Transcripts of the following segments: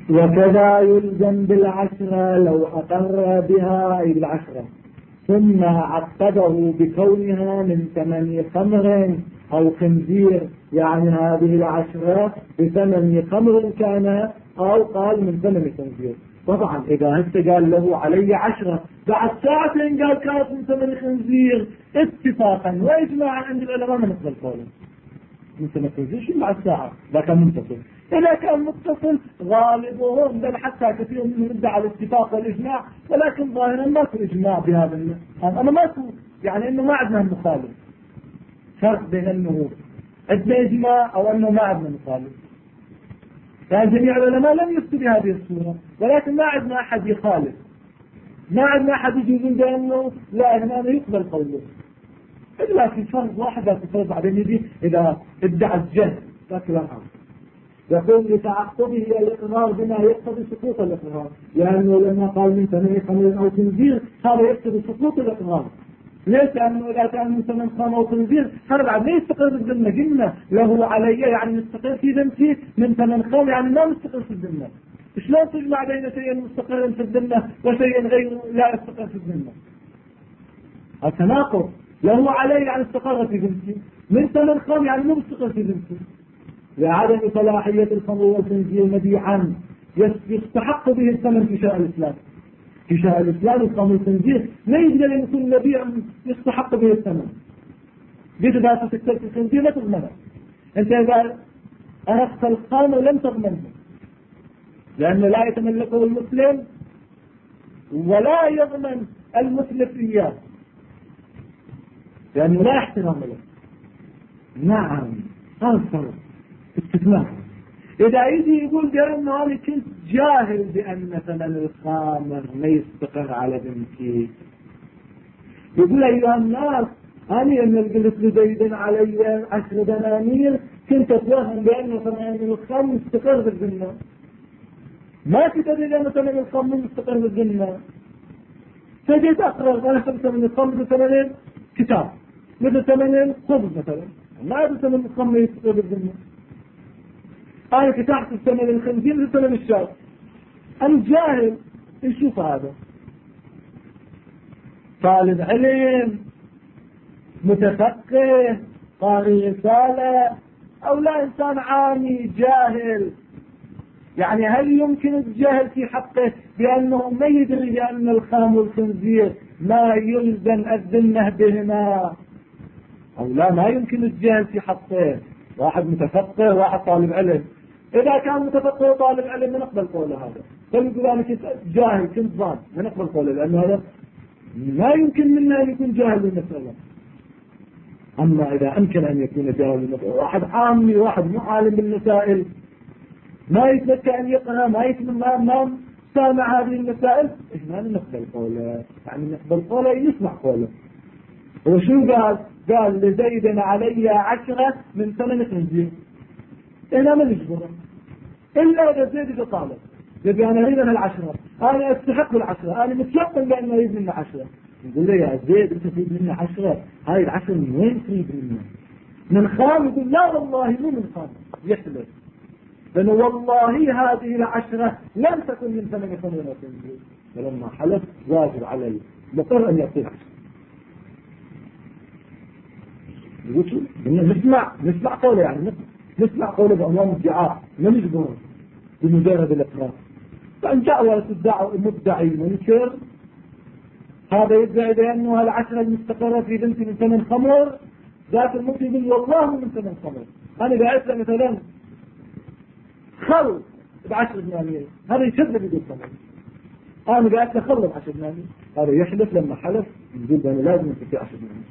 وكذا يلزم بالعشرة لو أقر بها أي بالعشرة ثم عقده بكونها من ثمن خمر أو خنزير، يعني هذه العشرة بثمن خمر كان أو قال من ثمن خنزير. طبعا إذا هسه قال له علي 10 بعد ساعتين قال كانت من ثمن خنزير اتفاقا وإجماعا عند العلماء ما نقبل قوله من ثمن خنزير شو بعد ساعة، لا كان متصل. إذا كان متصل غالبهم بل حتى كثير منهم ادعى الاتفاق والإجماع، ولكن ظاهرا ماكو إجماع بهذا أنا ماكو، يعني إنه ما عندنا مخالف. فرق بين أنه عندنا إجماع أو أنه ما عندنا مخالف. يعني جميع العلماء لم يفتوا بهذه الصورة، ولكن ما عندنا أحد يخالف، ما عندنا أحد يجوز بأنه لا هنا يقبل قوله. إلا في فرق واحد لا تفرق بعدين يجي إذا ادعى الجهل لكن لا حول. يقول لتعقبه الإقرار بما يقتضي سقوط الإقرار، لأنه لما قال من ثمن خمر أو خنزير هذا يقتضي سقوط الإقرار. ليش؟ لأنه إذا كان من ثمن خمر أو خنزير هذا بعد ما يستقر بالذمة، قلنا له علي يعني مستقر في ذمتي من ثمن خمر، يعني ما مستقر في الذمة. شلون تجمع بين شيء مستقر في الذمة وشيء غير لا يستقر في الذمة؟ التناقض. له علي يعني استقر في ذمتي، من ثمن خمر يعني مو مستقر في ذمتي. لعدم صلاحية الخمر والخنزير مبيعا يستحق به الثمن في شرع الإسلام. في شرع الإسلام الخمر والخنزير لا يقدر أن يكون مبيع يستحق به الثمن. جيت إذا تكتبت الخنزير لا تضمنه، أنت إذا أرقت الخمر لم تضمنه، لأنه لا يتملكه المسلم ولا يضمن المسلم إياه، لأنه لا يحترم له. نعم هذا الفرق استثناء. إذا يجي يقول بأنه أنا كنت جاهل بأن ثمن الخامر ما يستقر على بنتي، يقول أيها الناس أنا لما قلت لزيد علي 10 دنانير كنت أتوهم بأن ثمن الخامر مستقر بالذمة، ما تدري لأن ثمن الخامر مستقر بالذمة. فجيت أقرر أنا ثمن الخامر بثمن كتاب مثل ثمن خبز مثلا، ما أدري ثمن الخامر يستقر بالذمة. أنا فتحت الثمن الخنزير لثمن الشاي، أنا جاهل. نشوف هذا طالب علم متفقه قارئ رسالة أو لا إنسان عامي جاهل، يعني هل يمكن الجهل في حقه بأنه ما يدري بأن الخام والخنزير ما يلزم الذمة بهما أو لا؟ ما يمكن الجهل في حقه. واحد متفقه واحد طالب علم، إذا كان متفقه وطالب علم نقبل قوله هذا، فنقول أنا كنت جاهل كنت ظان نقبل قوله، لأن هذا لا يمكن منا أن يكون جاهل بالمسألة. أما إذا أمكن أن يكون جاهل بالمسألة، واحد عامي واحد مو عالم بالمسائل ما يتذكى أن يقرأ ما سامع هذه المسائل، إيش ما نقبل قوله؟ يعني نقبل قوله يسمع قوله. وشو قال لزيد علي 10 من ثمن خنزير، إنا ما نجبره إلا إذا زيد طالب يبي أنا أريد أنا 10، أنا أستحق 10، أنا متيقن بأنه يريد مني 10. نقول له يا زيد أنت تريد مني 10، هاي 10 من وين تريد مني؟ من خام؟ يقول لا والله مو من خام، يحلف لأنه والله هذه 10 لم تكن من ثمن خمر خنزير، فلما حلف واجب علي مضطر أن يعطيه 10. يقول نسمع قوله، يعني نسمع قوله بعنوان الدعاء ما نجبره بمجرد الإقرار. فإن جاء ولا مدعي منكر هذا يدعي بأنه 10 المستقرة في بنتي من ثمن خمر، ذات المفتي يقول والله من ثمن خمر، أنا بعت له مثلا خل ب10 دنانير، هذا يكذب يقول ثمن. أنا بعت له خل ب10 دنانير، هذا يحلف لما حلف يقول أنا لازم أنت 10 دنانير.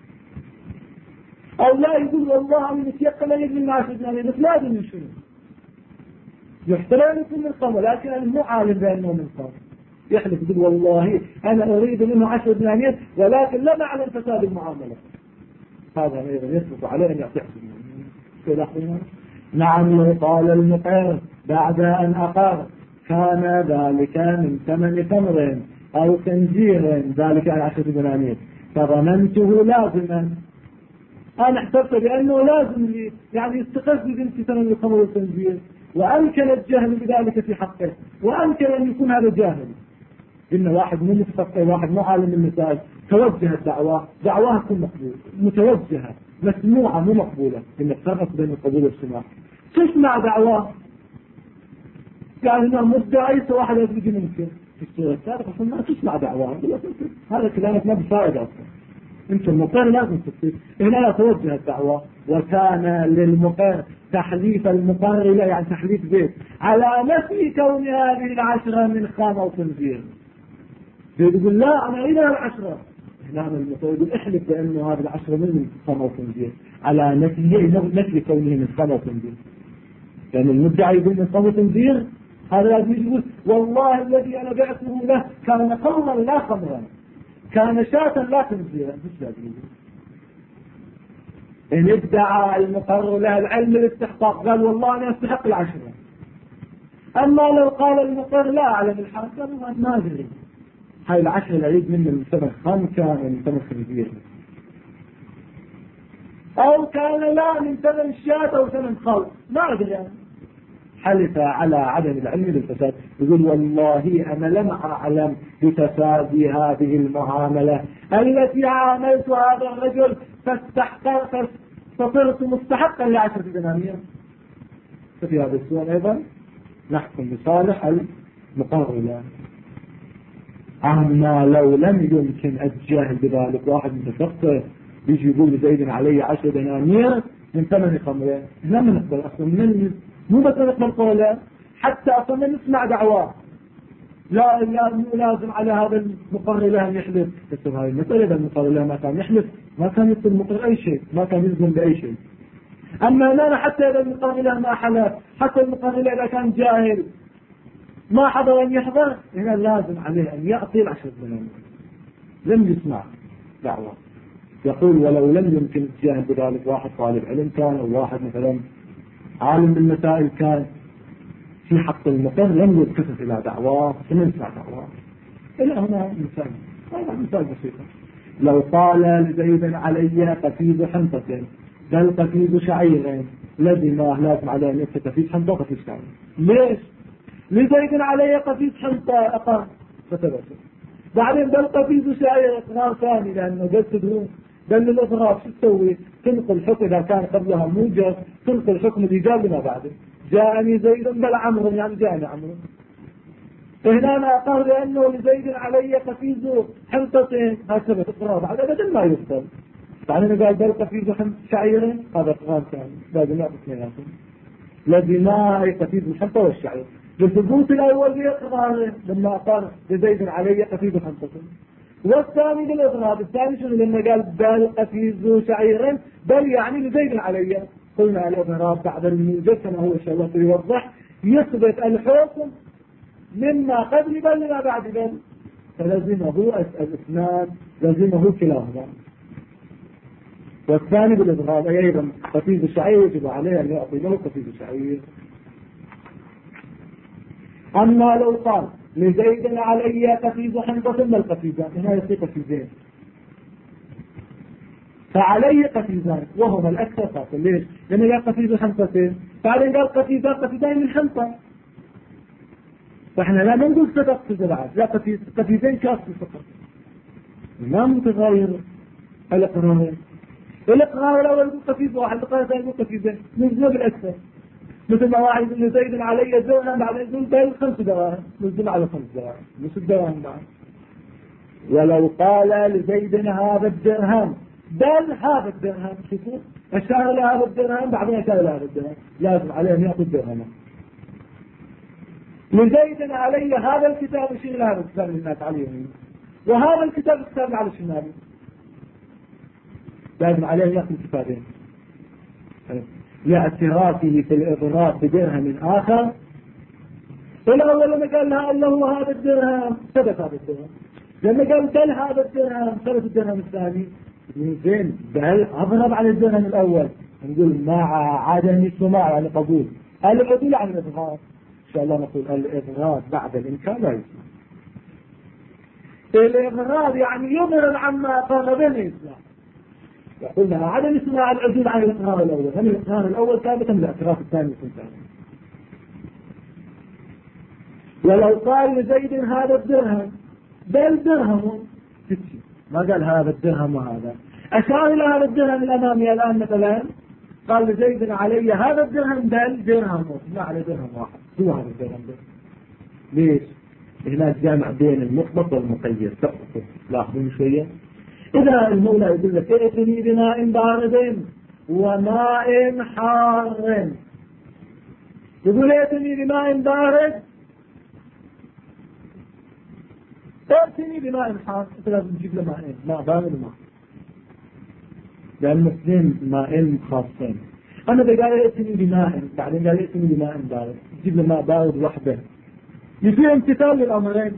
أو لا يقول والله أنا متيقن أن يجب من 10 دنانير، بس لا أدري من شنو. يحتمل يكون من خمر لكن أنا مو عالم بأنه من خمر، يحلف يقول والله أنا أريد منه 10 دنانير ولكن لا أعلم فساد المعاملة، هذا أيضا يثبت عليه أن يعطي 10 دنانير. نعم قال المقر بعد أن أقر كان ذلك من ثمن خمر أو خنزير ذلك 10 دنانير فظننته لازما، أنا احتفت بأنه لازم لي يعني يستقر بنتي ثمن الخمر والخنزير، وأمكن الجهل بذلك في حقه، وأمكن أن يكون هذا جاهل. إن واحد من متفقه، واحد مو عالم المسائل، توجه الدعوة، دعواه تكون مقبولة، متوجهة، مسموعة، مو مقبولة. إنك تفرق بين القبول والسماع. تسمع دعواه، يعني هنا مدعي واحد يجي ممكن في السورة السابقة ما تسمع دعواه، هذا كلامك ما بفائدة أصلا. انت المقر لازم تصير. هنا توجه الدعوة، وكان للمقر تحليف المقر له، يعني تحليف بيت على نفي كون هذه العشرة من خام أو خنزير. يقول لا أنا إلى العشرة، هنا المقر يقول احلف بأنه هذه العشرة من خام أو خنزير، على نفي كونه من خام أو خنزير. يعني المدعي يقول من خام وخنزير، هذا لازم يقول والله الذي أنا بعته له كان خمرا لا خمرا، كان شاة لا خنزيرا. مش لازم يقول. إن ادعى المقر له العلم الاستحقاق، قال والله أنا أستحق العشرة. أما لو قال المقر لا أعلم الحال، قال ما أدري هاي العشرة العيد من ثمن خام كان من ثمن خنزير، أو كان لا من ثمن شاة أو ثمن خلق، ما أدري يعني. حلف على عدم العلم بالفساد، يقول والله أنا لم أعلم بفساد هذه المعاملة التي عاملت هذا الرجل فصرت مستحقا ل10 دنانير. ففي هذا السؤال أيضا نحكم بصالح المقر له. أما لو لم يمكن الجهل بذلك، واحد متفقه بيجي يقول لزيد علي 10 دنانير من ثمن خمرين، لا نقبل أصلا، من مو بس نقبل قوله، حتى أصلا نسمع دعواه. لا مو لازم على هذا المقر له أن يحلف. بس هاي المسألة إذا المقر له ما كان يحلف، ما كان يصير المقر أي شيء، ما كان يلزم بأي شيء. أما أنا حتى إذا المقر له ما حلف، حتى المقر له إذا كان جاهل ما حضر أن يحضر، هنا لازم عليه أن يعطي 10 دنانير. لم يسمع دعوة. يقول ولو لم يمكن الجهل بذلك، واحد طالب علم كان، أو واحد مثلا عالم بالمسائل كان، في حق المقر لم يلتفت إلى دعواه ثم يسمع دعواه. إلى هنا مثال، هذا مثال بسيط. لو قال لزيد علي قفيز حنطة بل قفيز شعير، لازم عليه أن يكتب قفيز حنطة وقفيز شعير. ليش؟ لزيد علي قفيز حنطة أقام فتبت، بعدين بل قفيز شعير إقرار ثاني، لأنه قد تدرون بل الإضراب شو تسوي؟ تنقل حكم إذا كان قبلها موجب، تنقل حكم الإيجاب لما بعده. جاءني زيد بل عمرو، يعني جاءني عمرو. فهنا أنا أقر لأنه لزيد علي قفيز حنطتين، هكذا إقرار بعد أبدا ما يفصل. بعدين قال بل قفيز شعير، هذا إقرار ثاني، لازم نعرف اثنيناتهم. لازم قفيز الحنطة والشعير لثبوت الأول بإقراره لما أقر لزيد علي قفيز حنطتين، والثاني بالإضراب. الثاني شنو؟ لما قال بل قفيز شعير، بل يعني لزيد علي. قلنا الإضراب بعد الموجب كما هو إن شاء الله يوضح، يثبت الحكم مما قبل بل لما بعد بل، فلزمه الإسناد، لزمه كلاهما. والثاني بالإضراب أيضا قفيز الشعير يجب عليه أن يعطي له قفيز الشعير. أما لو قال لزيد علي قفيز حنطة بل قفيزان، هنا يصير قفيزين، فعليه قفيزان وهما الأكثر فاصل. ليش؟ لأنه قال قفيز حنطتين، بعدين قال قفيزين من حنطة، فإحنا لا نقول صدق في الزراعة، لا قفيزين كافي فقط، ما متغير الإقرار. الإقرار الأول يقول قفيز واحد، الإقرار الثاني يقول قفيزين، نزلوا بالأكثر. مثل ما واحد يقول زيد علي درهم، بعدين يقول بل 5 دراهم، نزل على 5 دراهم، مش الدراهم بعد. ولو قال لزيد هذا الدرهم بل هذا الدرهم، شوفوا أشار لهذا الدرهم بعدين أشار لهذا الدرهم، لازم عليه أن يأخذ درهمه. لزيد علي هذا الكتاب، يشير لهذا الكتاب للناس عليه، وهذا الكتاب على الشمال، لازم عليه أن يأخذ كتابين لاعترافه في الإضراب بدرهم آخر. الأول لما قال لها الله هذا الدرهم ثبت هذا الدرهم، لما قال بل هذا الدرهم ثبت الدرهم الثاني. زين بل أضرب على الدرهم الأول، نقول مع عدم السماع يعني قبول العدول عن الإضراب. إن شاء الله نقول الإضراب بعد الإمكان لا يسمع. الإضراب يعني يضرب عما قال بين الإسلام، يقول عدم اسماع العدول عن الإقرار الأول، هل الإقرار الأول ثابتا، الاعتراف الثاني يكون ثابتا. ولو قال لزيد هذا الدرهم بل درهم ما قال هذا الدرهم وهذا، أشار إلى هذا الدرهم الأمامي الآن مثلا، قال لزيد علي هذا الدرهم بل درهم، لا على درهم واحد، شو هذا الدرهم ده؟ ليش؟ هناك جامع بين المطلق والمقيد. لاحظون شوية. إذا المولى يقول لك ائتني بماء بارد وماء حار، يقول ائتني بماء بارد، ائتني بماء حار، انت لازم تجيب له ماءين، ماء بارد وماء، لأن الاثنين ماءين خاصين. أنا إذا قال ائتني بماء بعدين قال ائتني بماء بارد، تجيب له ماء بارد وحده، يصير امتثال للأمرين.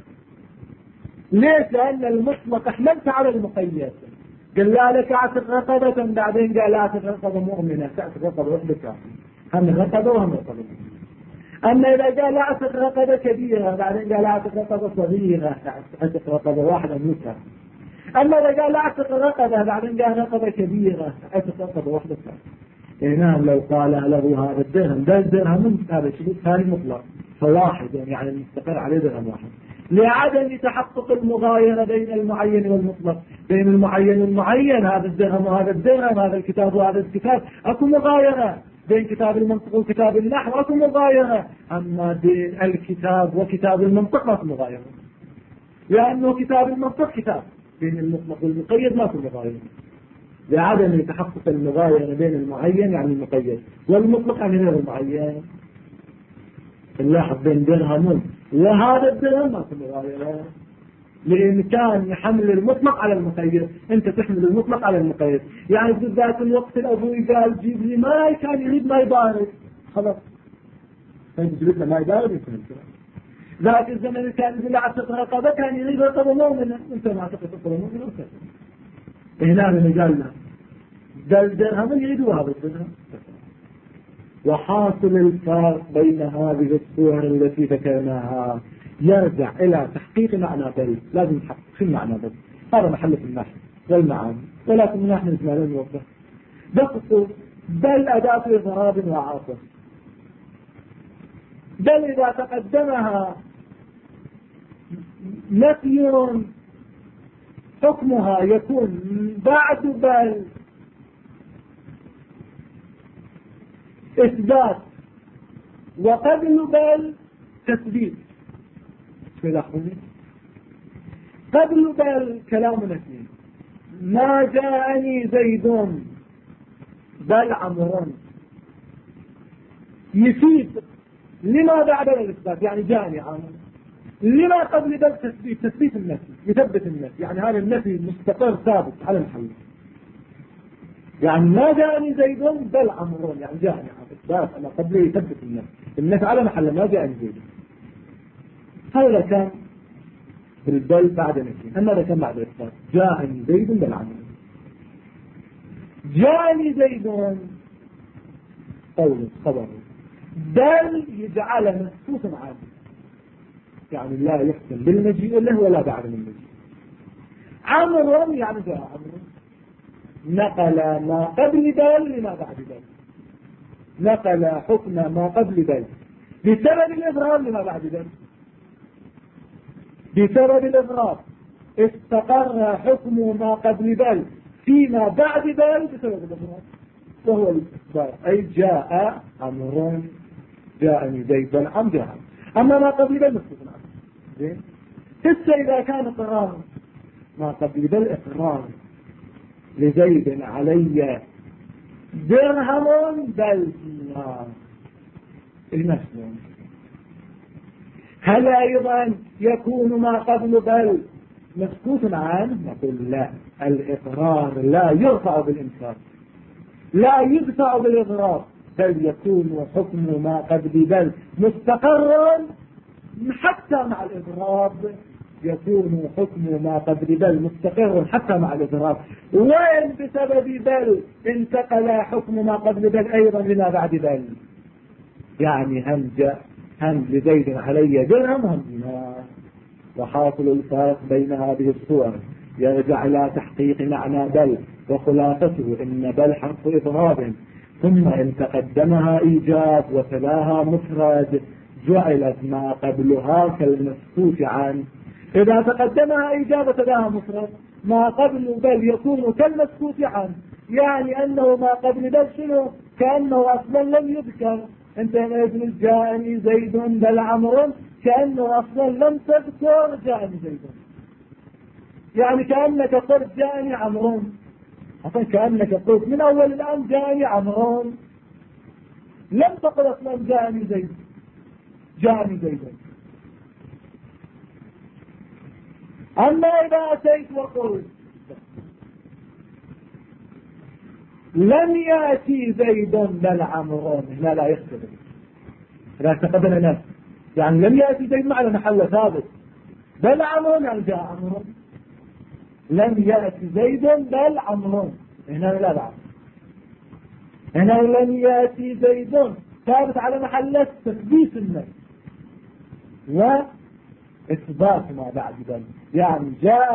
ليش؟ لأن المطلق أحملت على المقيد. قال لا لك اعتق رقبة، بعدين قال اعتق رقبة مؤمنة، تعتق رقبة وحدة كافية، هم رقبة وهم رقبة. أما إذا قال اعتق رقبة كبيرة بعدين قال اعتق رقبة صغيرة، اعتق رقبة واحدة موسى. أما إذا قال اعتق رقبة بعدين قال رقبة كبيرة، اعتق رقبة واحدة كافية. نعم لو قال له هذا الدرهم ده الدرهم هذا شروط ثاني مطلق فواحد، يعني المستقر عليه درهم واحد، لعدم تحقق المغايرة بين المعين والمطلق. بين المعين والمعين، هذا الدرهم وهذا الدرهم، هذا الكتاب وهذا الكتاب، اكو مغايرة. بين كتاب المنطق وكتاب النحو اكو مغايرة، اما بين الكتاب وكتاب المنطق ما اكو مغايرة، لانه كتاب المنطق كتاب، بين المطلق والمقيد ما اكو مغايرة، لعدم تحقق المغايرة بين المعين يعني المقيد والمطلق يعني غير المعين. نلاحظ بين درهم وهذا الدرهم ما في مغايرة، لأن كان يحمل المطلق على المقيد، أنت تحمل المطلق على المقيد. يعني في ذات الوقت الأبوي قال جيب لي ماء، كان يريد ماء بارد، خلاص فجبت له ماء بارد يمكن. ذاك الزمن كان يقول اعتق رقبة، كان يريد رقبة مؤمنة، أنت ما اعتقد رقبة مؤمنة. هنا من قال له ده الدرهم يريد هذا الدرهم. وحاصل الفرق بين هذه الصور التي ذكرناها يرجع إلى تحقيق معنى بل. لازم نحقق في المعنى بل، هذا محل في النحو والمعاني، ولكن نحن نجمل نوضح. بخصوص بل أداة إضراب وعاطف. بل إذا تقدمها نفي حكمها يكون بعد بل إثبات، وقبل بل تثبيت. قبل بل كلام اثنين، ما جاءني زيد بل عمر، يفيد لما بعد الإثبات، يعني جاءني عمر. لما قبل بل تثبيت، تثبيت النفي، يثبت النفي، يعني هذا النفي مستقر ثابت على الحل. يعني ما جاءني زيد بل عمر، يعني جاءني عمر إثبات، أنا قبل يثبت النفي على محل ما جاءني زيد. هذا كان بالبل بعد نفي. أما هذا كان بعد إثبات، جاءني زيد بل عمر. جاءني زيد قول خبر، بل يجعل مخصوصا عنه، يعني لا يحكم بالمجيء له ولا بعد المجيء. عمر يعني جاء عمر، نقل ما قبل بل لما بعد بل، نقل حكم ما قبل بل بسبب الإضرار لما بعد بل. بسبب الإضرار استقر حكم ما قبل بل فيما بعد بل بسبب الإضرار، وهو الإثبات. أي جاء عمر، جاءني زيد بل عم جاء. أما ما قبل بل مستثنى. زين، حتى إذا كان إقرار ما قبل بل إقرار لزيد علي درهم بل دينار، المسلم، هل أيضا يكون ما قبل بل مسكوت عنه؟ نقول لا، الإقرار لا يرفع بالإنكار، لا يدفع بالإضرار، بل يكون حكم ما قبل بل مستقرا حتى مع الإضراب، يكون حكم ما قبل بل مستقر حتى مع الإضراب. وين بسبب بل انتقل حكم ما قبل بل أيضا لما بعد بل، يعني هم لزيد علي درهم هم دينار. وحاصل الفارق بين هذه الصور يرجع إلى تحقيق معنى بل، وخلاصته إن بل حرف إضراب، ثم إن تقدمها إيجاب وتلاها مفرد جعلت ما قبلها كالمسكوت عنه. إذا تقدمها إجابة لها مفرد ما قبل بل يكون كالمسكوت عنه، يعني أنه ما قبل بل شنو؟ كأنه أصلا لم يذكر. أنت ابن جاءني زيد بل عمرو، كأنه أصلا لم تذكر جاءني زيد، يعني كأنك قلت جاءني عمرو، أصلا كأنك قلت من أول الآن جاءني عمرو، لم تقل أصلا جاءني زيد، جاءني زيد. أما إذا أتيت وقلت لم يأتي زيد بل عمرو، هنا لا يختلف، لا تقدم نفس، يعني لم يأتي زيد معنا محل ثابت، بل عمرو يعني جاء عمرو، لم يأتي زيد بل عمرو، هنا لا بعد، هنا لم يأتي زيد ثابت على محل تثبيت النفس وإثبات ما بعد ذلك، يعني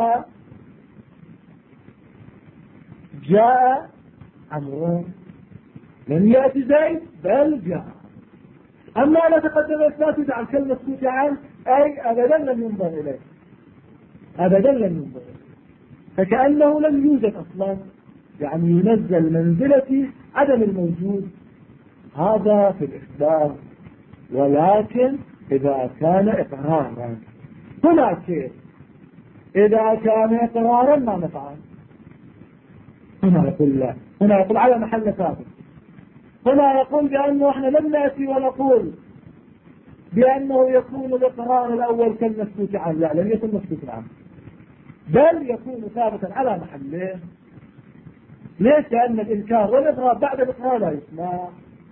جاء عمرو، لم يأتي زيد بل جاء. أما لا تقدم إثبات عن كلمة مسكوت عنه أي أبدا لم ينظر إليه، أبدا لم ينظر إليه، فكأنه لم يوجد أصلا، يعني ينزل منزلة عدم الموجود، هذا في الإخبار. ولكن إذا كان إقرارا، هنا كيف؟ إذا كان إقرارا ما نفعل، هنا يقول لا، هنا يقول على محل ثابت، هنا يقول بأنه احنا لم نأتي ونقول بأنه يكون الإقرار الأول كالمسكوت عنه، لا لم يكن مسكوت عنه، بل يكون ثابتا على محله. ليش؟ لأن الإنكار والإقرار بعد الإقرار لا يسمع.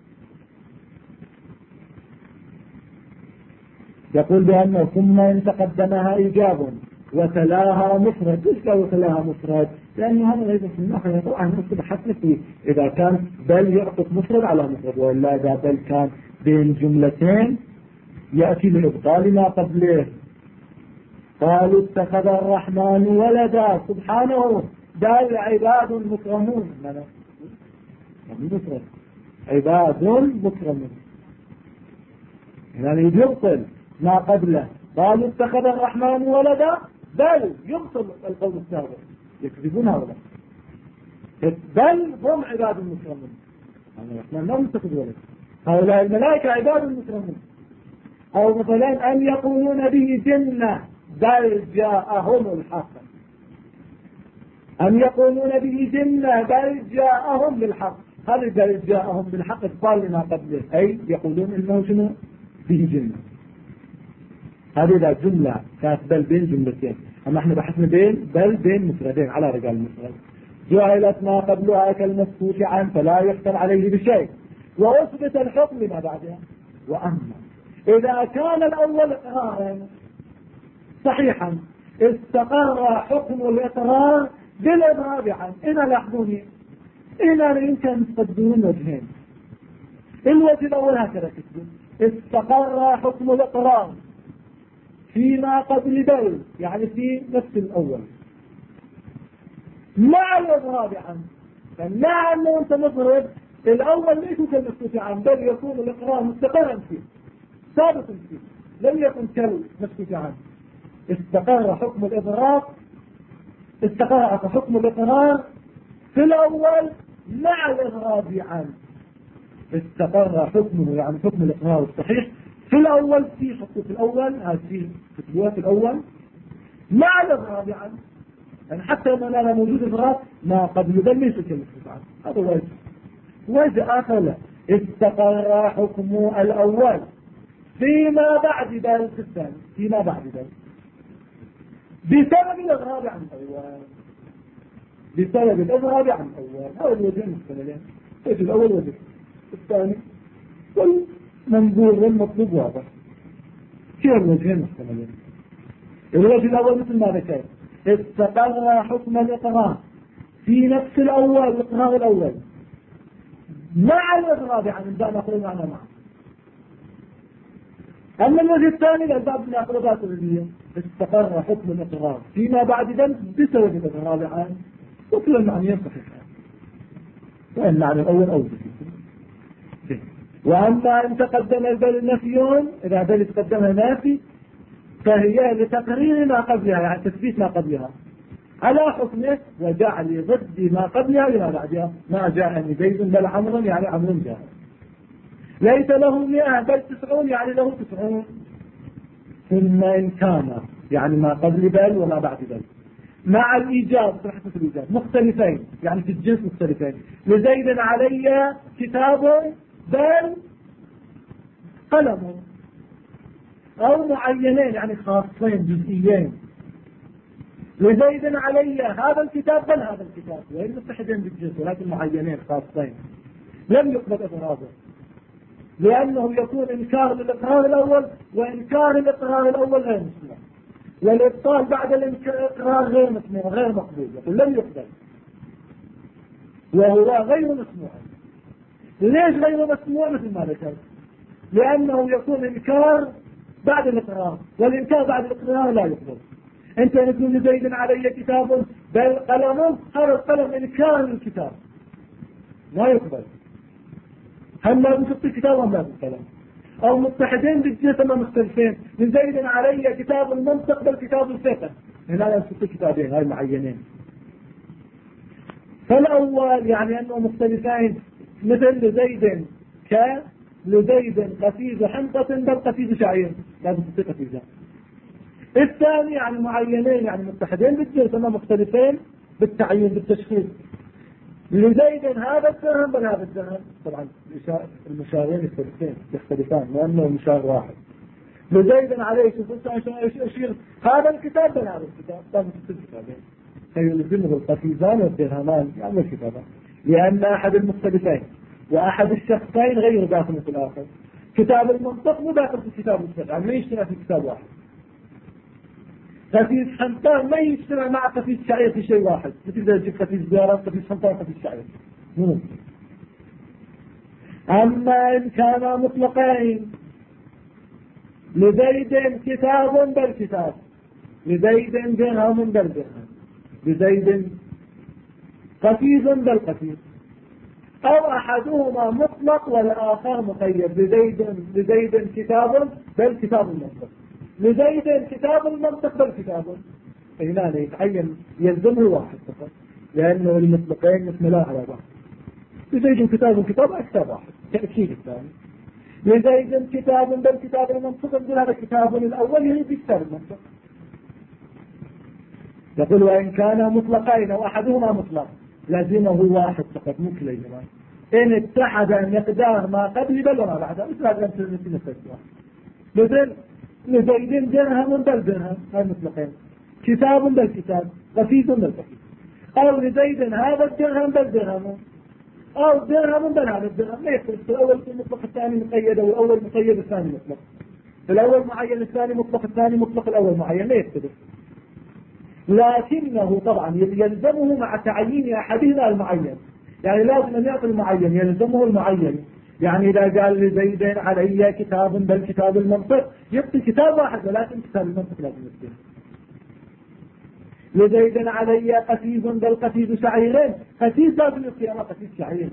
يقول بأنه ثم إن تقدمها إيجاب وتلاها مفرد. ليش قالوا تلاها مفرد؟ لأنه هذا ليس في النحو، طبعا نكتب حتى فيه إذا كان بل يعطف مفرد على مفرد، وإلا إذا بل كان بين جملتين يأتي لإبطال ما قبله. قالوا اتخذ الرحمن ولدا، سبحانه بل عباد مكرمون، مفرد عباد مكرمون، يعني يبطل ما قبله. قالوا اتخذ الرحمن ولدا، بل يبطل القول السابق، يكذبون هؤلاء، بل هم عباد مكرمون، يعني الرحمن لا يتخذ ولد، هؤلاء الملائكة عباد مكرمون. أو مثلا أن يقولون به جنة، بل جاءهم الحق، أن يقولون به جنة بل جاءهم بالحق، هذا بل جاءهم بالحق إبطال لما قبله، أي يقولون إنه شنو به جنة. هذه إذا جملة كانت بل بين جملتين، أما احنا بحثنا بل بين مفردين على رجال المفرد. جعلت ما قبلها كالمسكوت عنه فلا يحكم عليه بشيء، وأثبت الحكم لما بعدها. وأما إذا كان الأول إقرارا صحيحا استقر حكم الإقرار بالإضراب عنه. إنا لاحظوني، إنا يمكن تقدرون وجهين. الوجه الأول هكذا تكتب: استقر حكم الإقرار فيما قبل بل، يعني في نفس الأول، مع الإضراب عنه. فمع أنه أنت مضرب الأول ليس كالمسكوت عنه، بل يكون الإقرار مستقرا فيه ثابتا فيه، لم يكن كالمسكوت عنه. استقر حكم الإضراب، استقر حكم الإقرار في الأول مع الإضراب عنه. استقر حكمه يعني حكم الإقرار الصحيح في الأول، في حكم في الأول، هذا في في الأول مع الإضراب عنه، يعني حتى لما لا موجود إضراب ما قد يدلس كالمسكوت عنه. هذا وجه. وجه آخر لا، استقر حكم الأول فيما بعد ذلك الثاني، فيما بعد ذلك بسبب الإضراب عن الأول، بسبب الإضراب عن الأول. هذا الوجه المحتملين، وجه الأول وجه الثاني، والمنظور والمطلوب واضح. كيف الوجهين المحتملين؟ الوجه الأول مثل ما ذكرت: استقر حكم الإقرار في نفس الأول، الإقرار الأول مع الإضراب عن الباب، نقول معنا معه. أما الوجه الثاني للباب من أقربات الرجية: استقر حكم الإقرار فيما بعد ذلك بسبب الإضراب عنه. وكل المعنيين صحيحة، وإن معنى الأول أوجه. وأما إن تقدم البل نفي، إذا بل تقدمها نافي فهي لتقرير ما قبلها، يعني تثبيت ما قبلها على حكمه وجعل ضد ما قبلها لما بعدها. ما جاءني زيد بل عمرو، يعني عمرو جاء. ليس له 100 بل 90، يعني له 90. ثم إن كان يعني ما قبل بل وما بعد بل مع الإيجاب، صحة الإيجاب مختلفين، يعني في الجنس مختلفين. لزيد علي كتاب بل قلم، أو معينين يعني خاصين جزئيين. لزيد علي هذا الكتاب بل هذا الكتاب، وإن متحدين بالجنس ولكن معينين خاصين، لم يقبل إفراده، لأنه يكون إنكار للإقرار الأول، وإنكار الإقرار الأول غير مسموع، والإبطال بعد الإقرار غير مسموع غير مقبول، يقول لم يقبل وهو غير مسموع. ليش غير مسموع؟ مثل ما ذكرت، لأنه يكون إنكار بعد الإقرار، والإنكار بعد الإقرار لا يقبل. أنت تقول لزيد علي كتاب بل قلم، هذا القلم إنكار للكتاب لا يقبل. هم لا بنشط الكتاب وهم لا بالقلم، أو متحدين بالجنس أما مختلفين. من زيد علي كتاب المنطق بل كتاب الفقه، هنا لا بنشط الكتابين هاي معينين. فالأول يعني أنه مختلفين، مثل لزيد لزيد قفيز حنطة بل قفيز شعير، لا بنشط قفيزة. الثاني يعني معينين، يعني متحدين بالجنس أما مختلفين بالتعيين بالتشخيص. لزيد هذا الدرهم بل هذا الدرهم، طبعا المشارين يختلفان لأنه مشار واحد. لزيد عليه أشير هذا الكتاب بل هذا الكتاب، طبعا الكتابين فيلزمه القفيزان والدرهمان يعني الكتابان، لأن أحد المختلفين وأحد الشخصين غير داخل في الآخر. كتاب المنطق مو داخل في كتاب الفقه، يعني ما يجتمع في كتاب واحد. قفيز حنطان ما يجتمع مع قفيز شعير في شيء واحد، بتقدر تجيب قفيز زيارات قفيز حنطان قفيز شعير ممكن. أما إن كان مطلقين، لزيد كتاب بل كتاب، لزيد درهم بل درهم، لزيد قفيز بل قفيز، أو أحدهما مطلق والآخر مقيد. لزيد كتاب بل كتاب المنطق، لزيد كتاب المنطق بل كتاب. هنا يتعين يلزمه واحد فقط، لأنه المطلقين مثملا على بعض. لزيد كتاب كتاب واحد تأكيد الثاني. لزيد كتاب بل كتاب المنطق، يقول هذا كتاب الأول يريد كتاب المنطق. يقول وإن كان مطلقين وأحدهما مطلق لازمه واحد فقط مو كليهما، إن اتحد مقدار ما قبل بل وما بعده، مثل هذا مثل لزيد درهم بل درهم، هاي مطلقين. كتاب بل كتاب، قفيز بل قفيز. أو لزيد هذا الدرهم بل درهم، أو درهم بل هذا الدرهم. ما يختلف، الأول في المطلق الثاني مقيد، والأول مقيد الثاني مطلق. الأول معين الثاني مطلق، الثاني مطلق الأول معين، لا يختلف. لكنه طبعا يلزمه مع تعيين أحدهما المعين، يعني لازم أن يعطي المعين يلزمه المعين. يعني إذا قال لزيد علي كتاب بل كتاب المنطق يعطي كتاب واحد، ولكن كتاب المنطق لازم يكتب. لزيد علي قفيز بل قفيز شعيرين، قفيز لازم يعطي قفيز شعير،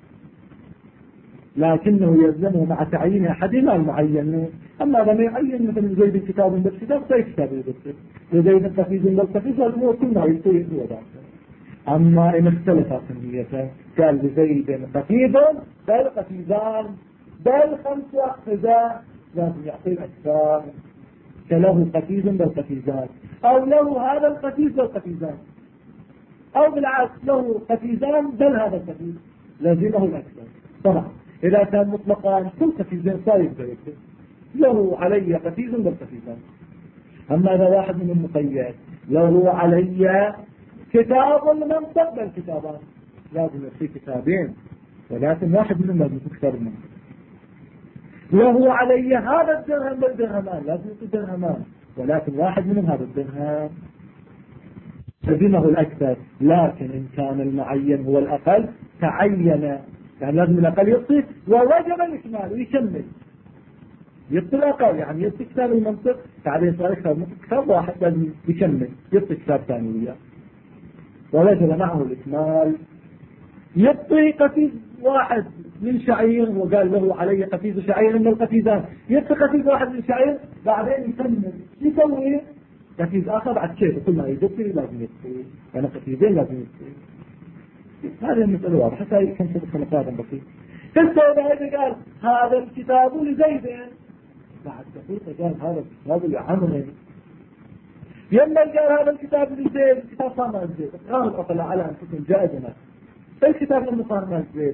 لكنه يلزمه مع تعيين أحدهما المعين. أما هذا ما يعين مثل لزيد كتاب بل كتاب زي كتاب يكتب، لزيد قفيز بل قفيز لازم كلها يصير هو ذاك. أما إن اختلفت النية قال لزيد قفيز بل قفيزان بل 5 أقفزة، لازم يعطي الأكثر، كله قفيز بل قفيزان، أو له هذا القفيز بل قفيزان، أو بالعكس له قفيزان بل هذا القفيز، لازمه الأكثر. طبعا إذا كان مطلقان كل قفيزين صاير بيته، له علي قفيز بل قفيزان. أما إذا واحد من المقيد له علي كتاب المنطق بل كتابان، لازم يصير كتابين، ولكن واحد منهم لازم يكون كتاب المنطق. له علي هذا الدرهم بل درهمان، لازم يكون درهمان، ولكن واحد منهم هذا الدرهم، لزمه الأكثر. لكن إن كان المعين هو الأقل تعين، يعني لازم الأقل يعطي، ووجب الإكمال ويكمل يعطي الأقل، يعني يعطي كتاب المنطق تعالى يصير كتاب واحد لازم يكمل يعطي كتاب ثاني وياه، ووجب معه الإكمال. يبطي قفيز واحد من شعير وقال له علي قفيز شعير من القفيزان، يبطي قفيز واحد من شعير بعدين يكمل يسوي قفيز آخر بعد كيف كل ما يبطي لازم يبطي، يعني قفيزين لازم يبطي. هذه المسألة واضحة. حتى كم سبب خلفات بسيط. فالسوداء قال هذا الكتاب لزيد، بعد دقيقة قال هذا الكتاب لعمر. يما قال هذا الكتاب لزيد، الكتاب صار مع زيد، اقرار العقلاء على انفسهم جائزنا. الكتاب لما صار مع زيد،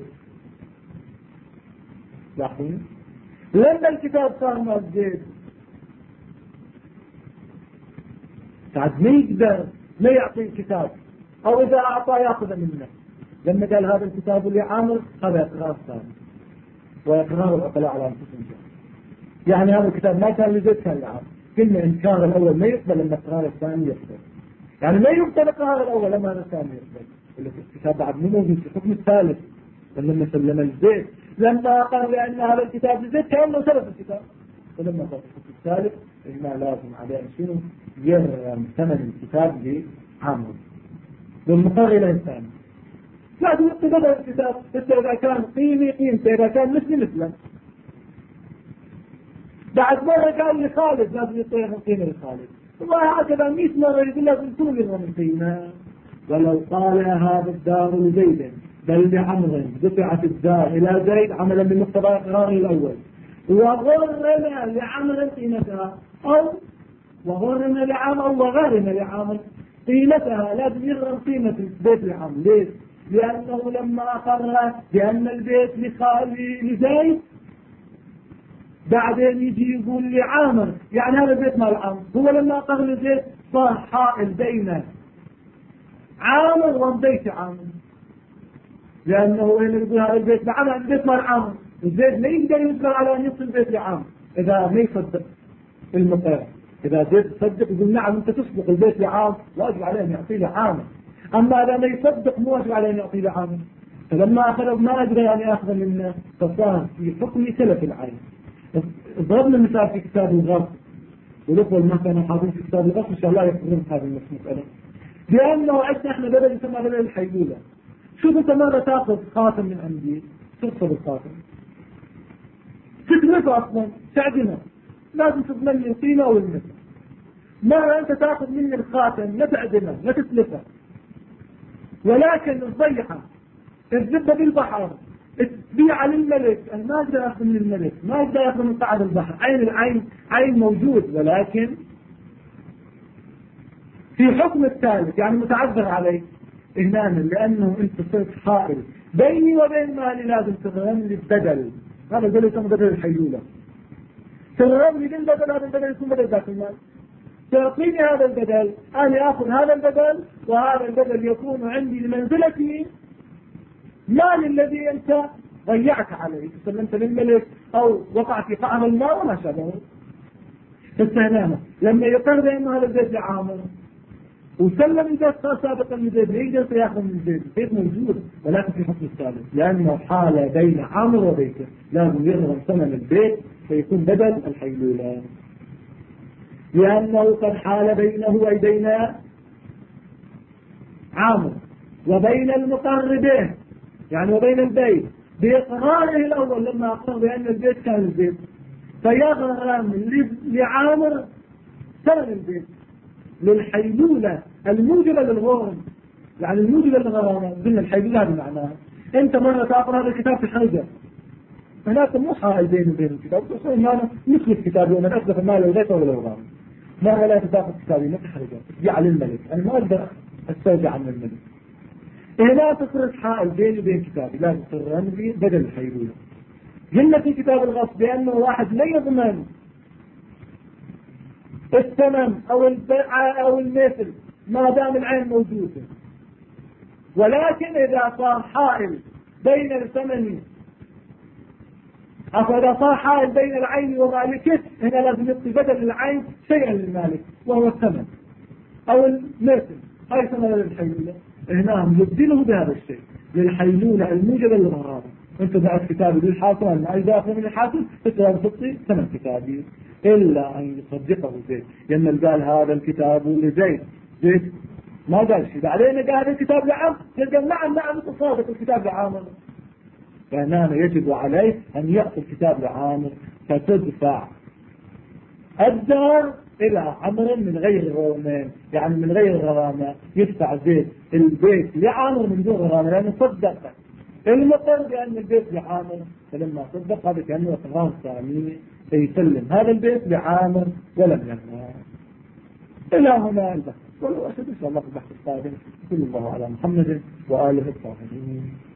لاحظين لما الكتاب صار مع زيد بعد ما يقدر ما يعطي الكتاب، او اذا اعطى ياخذ منه. لما قال هذا الكتاب لعامر هذا اقرار ثاني، واقرار العقلاء على انفسهم. يعني هذا الكتاب ما كان لزيد كان لعامر. كلمة انكار الاول ما يقبل لما اقرار الثاني يقبل، يعني ما يقبل اقرار الاول لما الثاني يقبل. الكتاب بعد مو موجود في الحكم الثالث. لما سلم الزيت لما قال لأن هذا الكتاب لزيد كأنه سلف الكتاب، ولما قال في الحكم الثالث إجماع لازم عليه شنو يرغم ثمن الكتاب لعامر والمقر له الثاني. لازم يقبل الكتاب إذا كان قيمته، إذا كان مثلا. بعد مرة قال لخالد لازم يطير من قيمة لخالد، والله هكذا 100 مرة يقول لازم تولي من قيمة. ولو قال هذا الدار لزيد بل لعمر دفعت الدار إلى زيد عملا بمقتضى إقراره الأول، وغرنا لعمر قيمتها، أو وغرنا لعمر وغرنا لعمر قيمتها. لازم يغرم قيمة البيت لعمر. ليش؟ لأنه لما أقر بأن البيت لزيد بعدين يجي يقول لعامر يعني هذا البيت مال عامر. هو لما أقر لزيد صار حائل بين عامر وبيت عامر، لأنه وين يقول هذا البيت لعامر البيت مال عامر، الزيد ما يقدر يذكر على أن يصل البيت لعامر إذا ما يصدق المقر. إذا زيد يصدق يقول نعم أنت تصدق البيت لعامر واجب عليه أن يعطي لعامر، أما إذا ما يصدق مو واجب عليه أن يعطي لعامر. فلما أخذ ما أدري أن يأخذ منه فصار في حكم سلف العين. ضربنا مثال في كتاب الغرب، والأخوة ما كانوا حاضرين في كتاب الغرب إن شاء الله يفهمون هذه المسألة، لأنه عندنا احنا بدل يسمى بدل الحيلولة. شوف انت مرة تاخذ خاتم من عندي ترصد الخاتم تتلفه اصلا تعدمه، لازم تضمن لي القيمة والمثل. مرة انت تاخذ مني الخاتم لا تعدمه لا تتلفه، ولكن تضيعه تذبه بالبحر تبيع للملك. ما اقدر اخذ من الملك، ما اقدر اخذ من قاعد البحر. عين موجود، ولكن في حكم الثالث يعني متعذر عليه إهمالا، لأنه أنت صرت حائل بيني وبين مالي. لازم تغرم لي البدل، هذا البدل يسمى بدل الحيلولة. تغرم لي بالبدل، هذا البدل يكون بدل ذات المال. تعطيني هذا البدل، أنا أخذ هذا البدل، وهذا البدل يكون عندي لمنزلتي مال الذي أنت ضيعت عليه، سلمت للملك أو وقع في قعر الماء وما شابهه. فاستهنامه لما يقر بأنه هذا البيت لعامر وسلم البيت سابقا من زيد يقدر ياخذ من زيد، البيت موجود ولكن في حكم الثالث، لأنه حال بين عامر وبيته لازم يغرم ثمن البيت فيكون بدل الحيلولة، لأنه قد حال بينه أي بين عامر وبين المقر به يعني وبين البيت بإقراره الأول لما أقر بأن البيت كان البيت، فيغرم لعامر ثمن البيت للحيلولة الموجبة للغرم، يعني الموجبة للغرامة. قلنا الحيلولة هذا معناها انت مرة تقرأ هذا الكتاب في حاجة هناك مو حائل بين وبين الكتاب، هذا مثل الكتاب ومن أسلف المال الغيث ولا الغرام. مرة لا تتاخذ كتابي ما تحرجه تبيع للملك، أنا ما أقدر أستوجع عن الملك. هنا تصير حائل بين وبين كتابي لازم تغرم لي بدل الحيلولة. قلنا في كتاب الغصب بأنه واحد لا يضمن الثمن أو البيع أو المثل ما دام العين موجودة، ولكن إذا صار حائل بين الثمن أو إذا صار حائل بين العين ومالكه هنا لازم يعطي بدل العين شيئا للمالك وهو الثمن أو المثل. هاي ثمن للحيلولة، هنا يبدله بهذا الشيء للحيلولة الموجبة للغرامة. أنت بعت كتابي للحاكم أنا إذا أخذ من الحاكم تتلازم تطي ثمن كتابي إلا أن يصدقه زيد. لما قال هذا الكتاب لزيد، زيد ما قال شيء. بعدين قال الكتاب لعام، قال نعم صادق الكتاب لعامر. فهنا يجب عليه أن يأخذ الكتاب لعامر، فتدفع الدار إلى عمر من غير غرامين، يعني من غير غرامة. يدفع زيت البيت لعامر من دون غرامة، لأنه صدق المقر بأن البيت لعامر، فلما صدق هذا كأنه إقرار ثاني، فيسلم هذا البيت لعامر ولم يغرم. إلى هنا البحث، والأسد إن شاء الله في البحث القادم. صلى الله على محمد وآله الطاهرين.